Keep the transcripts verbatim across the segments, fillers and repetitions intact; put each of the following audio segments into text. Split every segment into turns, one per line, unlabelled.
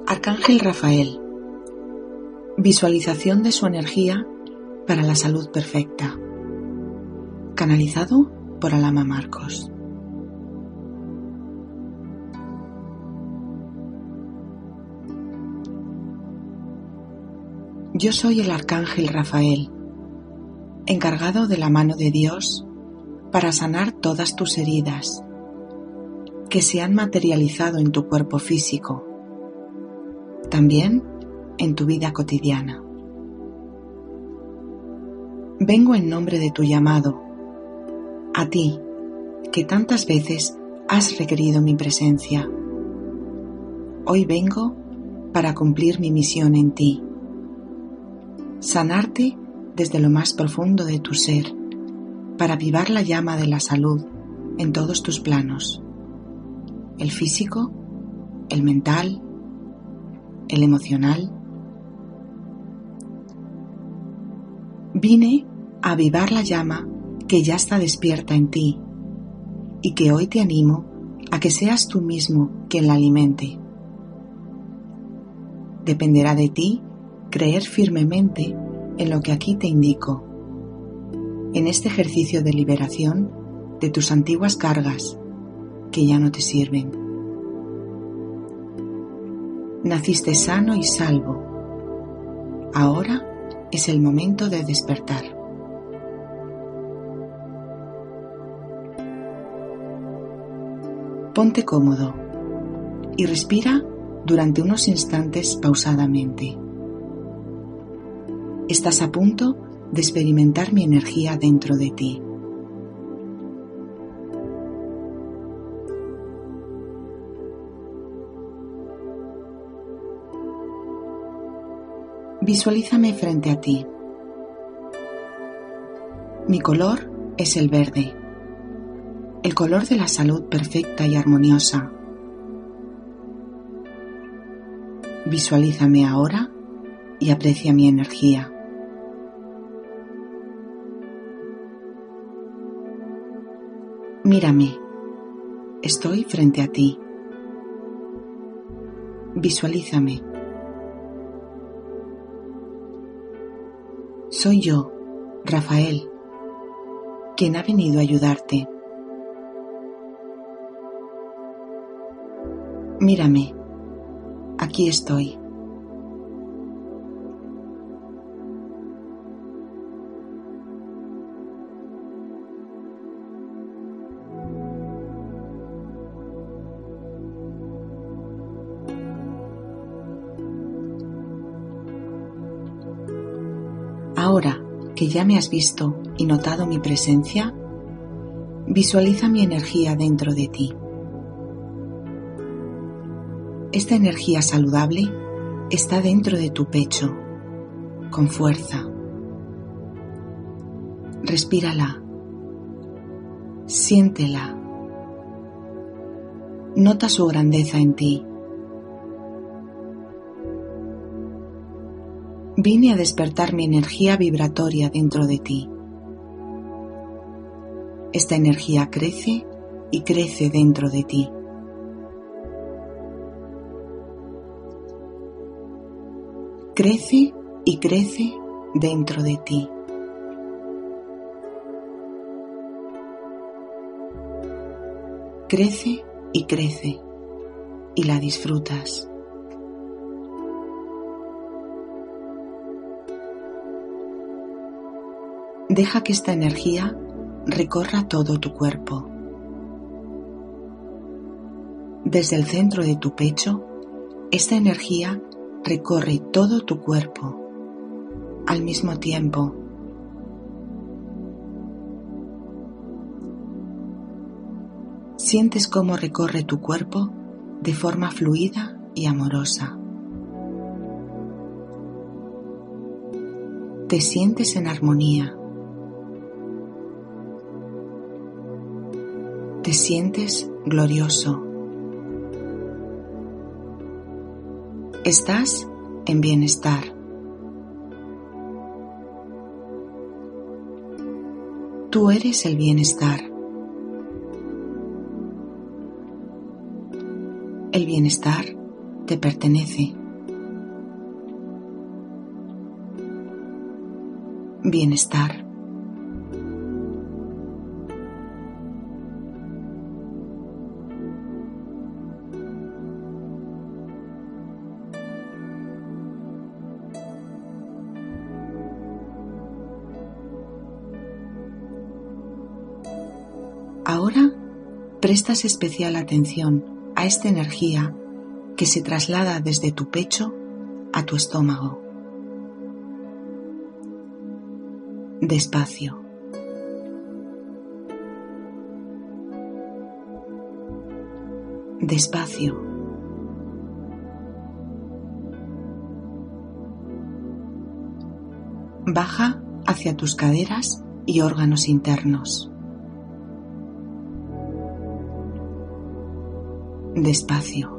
Arcángel Rafael. Visualización de su energía para la salud perfecta. Canalizado por Alama Marcos. Yo soy el Arcángel Rafael, encargado de la mano de Dios para sanar todas tus heridas que se han materializado en tu cuerpo físico, también en tu vida cotidiana. Vengo en nombre de tu llamado, a ti, que tantas veces has requerido mi presencia. Hoy vengo para cumplir mi misión en ti, sanarte desde lo más profundo de tu ser, para avivar la llama de la salud en todos tus planos, el físico, el mental, el emocional. Vine a avivar la llama que ya está despierta en ti y que hoy te animo a que seas tú mismo quien la alimente. Dependerá de ti creer firmemente en lo que aquí te indico, en este ejercicio de liberación de tus antiguas cargas que ya no te sirven. Naciste sano y salvo. Ahora es el momento de despertar. Ponte cómodo y respira durante unos instantes pausadamente. Estás a punto de experimentar mi energía dentro de ti. Visualízame frente a ti. Mi color es el verde, el color de la salud perfecta y armoniosa. Visualízame ahora y aprecia mi energía. Mírame, estoy frente a ti. Visualízame. Soy yo, Rafael, quien ha venido a ayudarte. Mírame, aquí estoy. Ahora que ya me has visto y notado mi presencia, visualiza mi energía dentro de ti. Esta energía saludable está dentro de tu pecho, con fuerza. Respírala, siéntela, nota su grandeza en ti. Vine a despertar mi energía vibratoria dentro de ti. Esta energía crece y crece dentro de ti. Crece y crece dentro de ti. Crece y crece y la disfrutas. Deja que esta energía recorra todo tu cuerpo. Desde el centro de tu pecho, esta energía recorre todo tu cuerpo al mismo tiempo. Sientes cómo recorre tu cuerpo de forma fluida y amorosa. Te sientes en armonía. Te sientes glorioso. Estás en bienestar. Tú eres el bienestar. El bienestar te pertenece. Bienestar. Ahora prestas especial atención a esta energía que se traslada desde tu pecho a tu estómago. Despacio. Despacio. Baja hacia tus caderas y órganos internos. Despacio.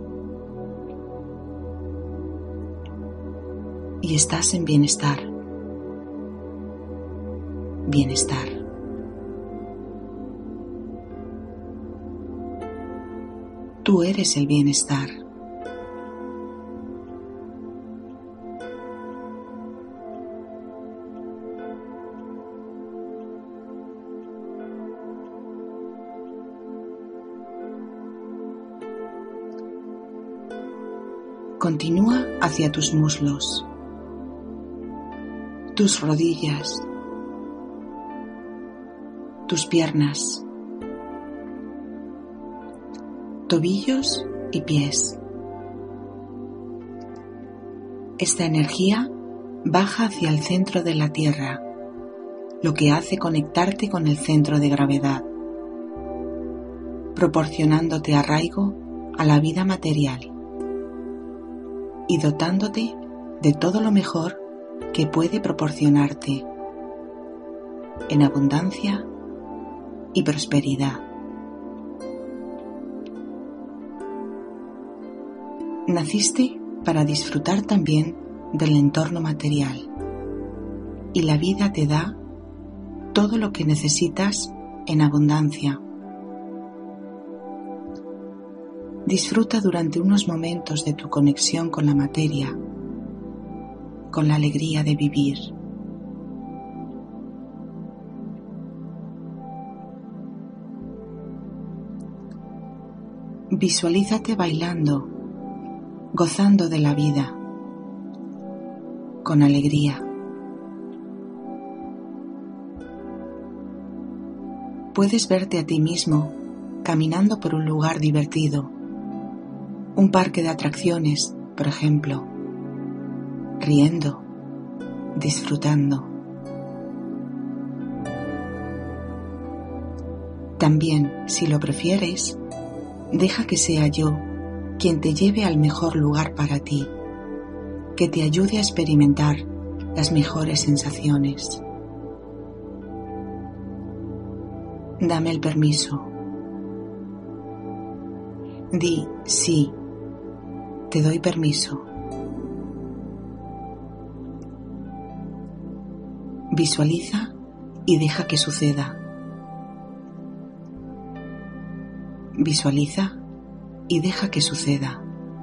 Y estás en bienestar. Bienestar. Tú eres el bienestar. Continúa hacia tus muslos, tus rodillas, tus piernas, tobillos y pies. Esta energía baja hacia el centro de la Tierra, lo que hace conectarte con el centro de gravedad, proporcionándote arraigo a la vida material y dotándote de todo lo mejor que puede proporcionarte en abundancia y prosperidad. Naciste para disfrutar también del entorno material y la vida te da todo lo que necesitas en abundancia. Disfruta durante unos momentos de tu conexión con la materia, con la alegría de vivir. Visualízate bailando, gozando de la vida, con alegría. Puedes verte a ti mismo caminando por un lugar divertido, un parque de atracciones, por ejemplo, riendo, disfrutando. También, si lo prefieres, deja que sea yo quien te lleve al mejor lugar para ti, que te ayude a experimentar las mejores sensaciones. Dame el permiso. Di sí. Te doy permiso. Visualiza y deja que suceda. Visualiza y deja que suceda.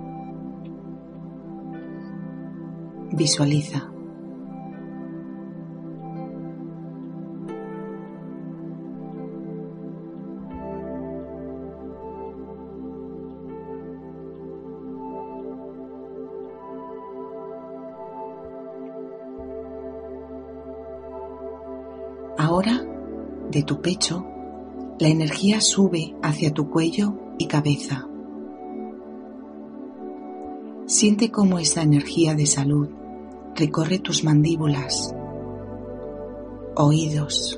Visualiza. Ahora, de tu pecho, la energía sube hacia tu cuello y cabeza. Siente cómo esa energía de salud recorre tus mandíbulas, oídos,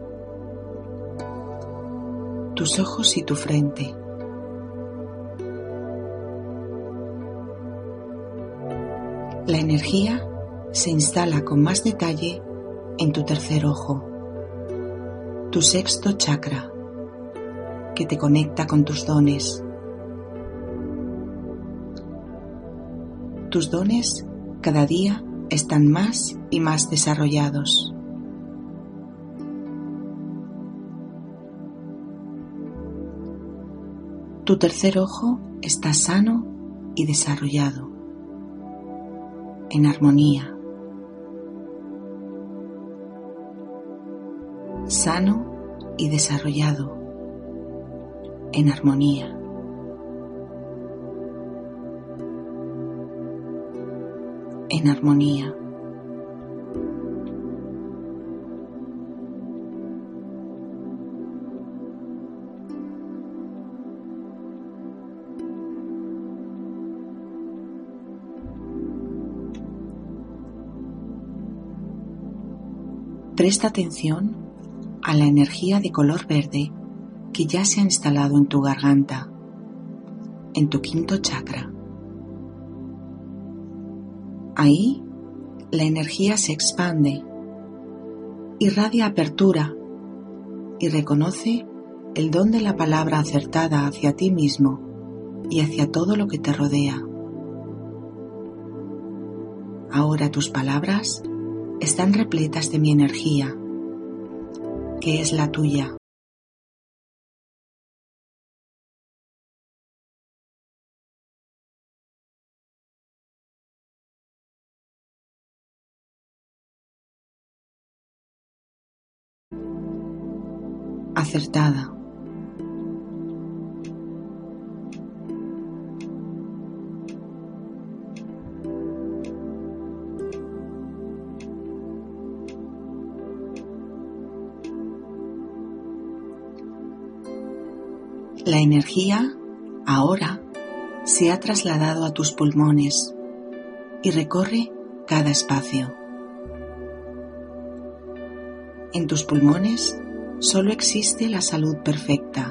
tus ojos y tu frente. La energía se instala con más detalle en tu tercer ojo, tu sexto chakra, que te conecta con tus dones. Tus dones cada día están más y más desarrollados. Tu tercer ojo está sano y desarrollado, en armonía, sano y desarrollado, en armonía. En armonía. Presta atención a la energía de color verde que ya se ha instalado en tu garganta, en tu quinto chakra. Ahí, la energía se expande, irradia apertura y reconoce el don de la palabra acertada hacia ti mismo y hacia todo lo que te rodea. Ahora tus palabras están repletas de mi energía, que es la tuya. Acertada. La energía, ahora, se ha trasladado a tus pulmones y recorre cada espacio. En tus pulmones solo existe la salud perfecta.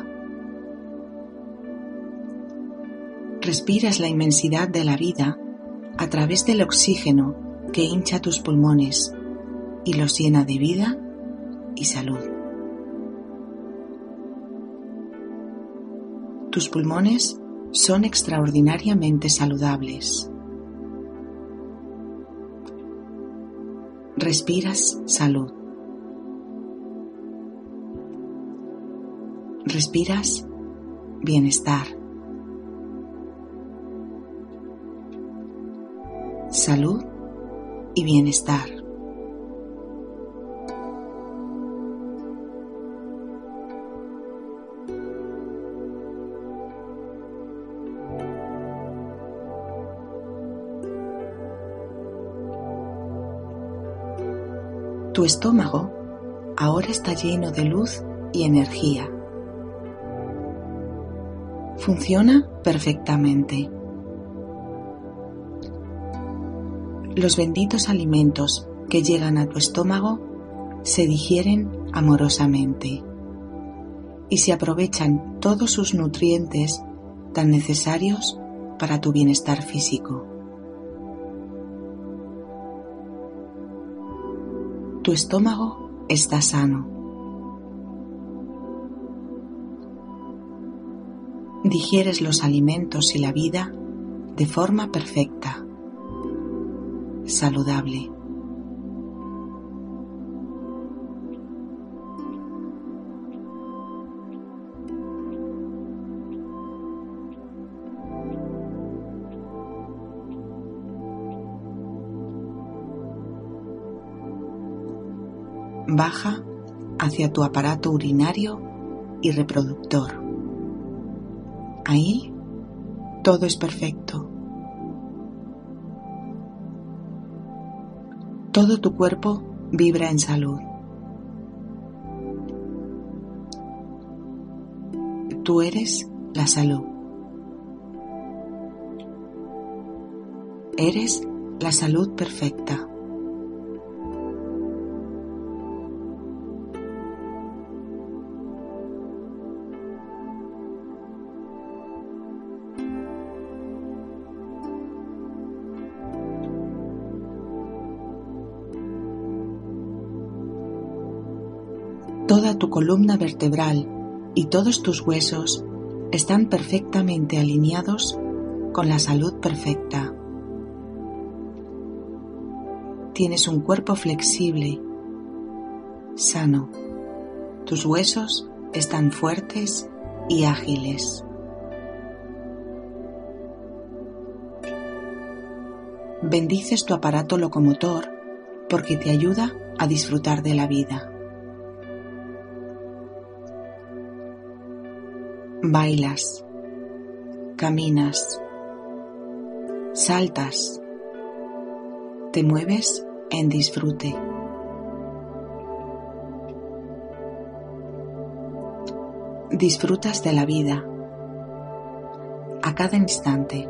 Respiras la inmensidad de la vida a través del oxígeno que hincha tus pulmones y los llena de vida y salud. Tus pulmones son extraordinariamente saludables. Respiras salud. Respiras bienestar. Salud y bienestar. Tu estómago ahora está lleno de luz y energía. Funciona perfectamente. Los benditos alimentos que llegan a tu estómago se digieren amorosamente y se aprovechan todos sus nutrientes tan necesarios para tu bienestar físico. Tu estómago está sano. Digieres los alimentos y la vida de forma perfecta, saludable. Baja hacia tu aparato urinario y reproductor. Ahí todo es perfecto. Todo tu cuerpo vibra en salud. Tú eres la salud. Eres la salud perfecta. Toda tu columna vertebral y todos tus huesos están perfectamente alineados con la salud perfecta. Tienes un cuerpo flexible, sano. Tus huesos están fuertes y ágiles. bendices tu aparato locomotor porque te ayuda a disfrutar de la vida. Bailas, caminas, saltas, te mueves en disfrute. Disfrutas de la vida a cada instante.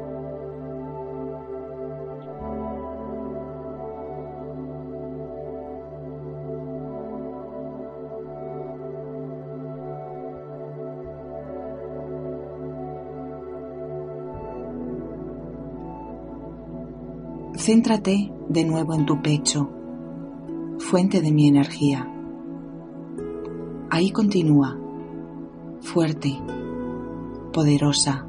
Céntrate de nuevo en tu pecho, fuente de mi energía. Ahí continúa, fuerte, poderosa.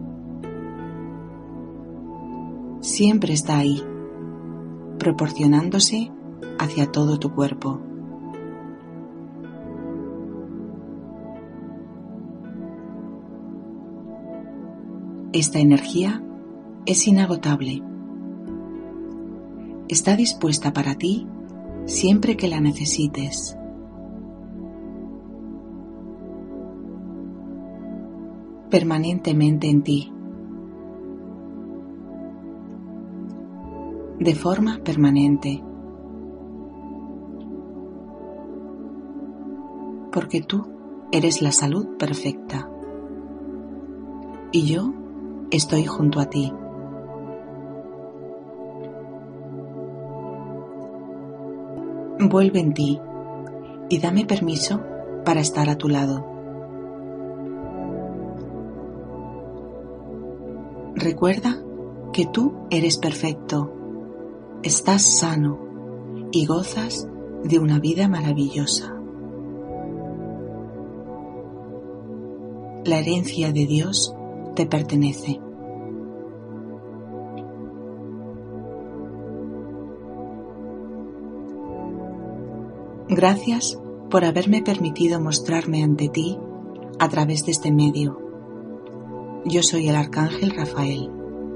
Siempre está ahí, proporcionándose hacia todo tu cuerpo. Esta energía es inagotable. Está dispuesta para ti siempre que la necesites. Permanentemente en ti. De forma permanente. Porque tú eres la salud perfecta. Y yo estoy junto a ti. Vuelve en ti y dame permiso para estar a tu lado. Recuerda que tú eres perfecto, estás sano y gozas de una vida maravillosa. La herencia de Dios te pertenece. Gracias por haberme permitido mostrarme ante ti a través de este medio. Yo soy el Arcángel Rafael.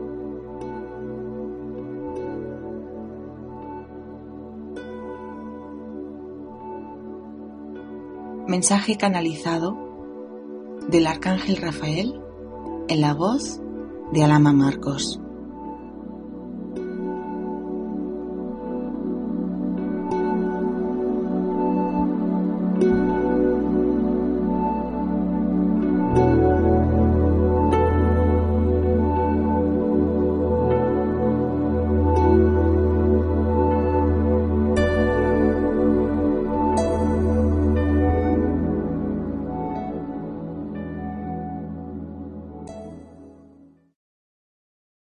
Mensaje canalizado del Arcángel Rafael en la voz de Alama Marcos.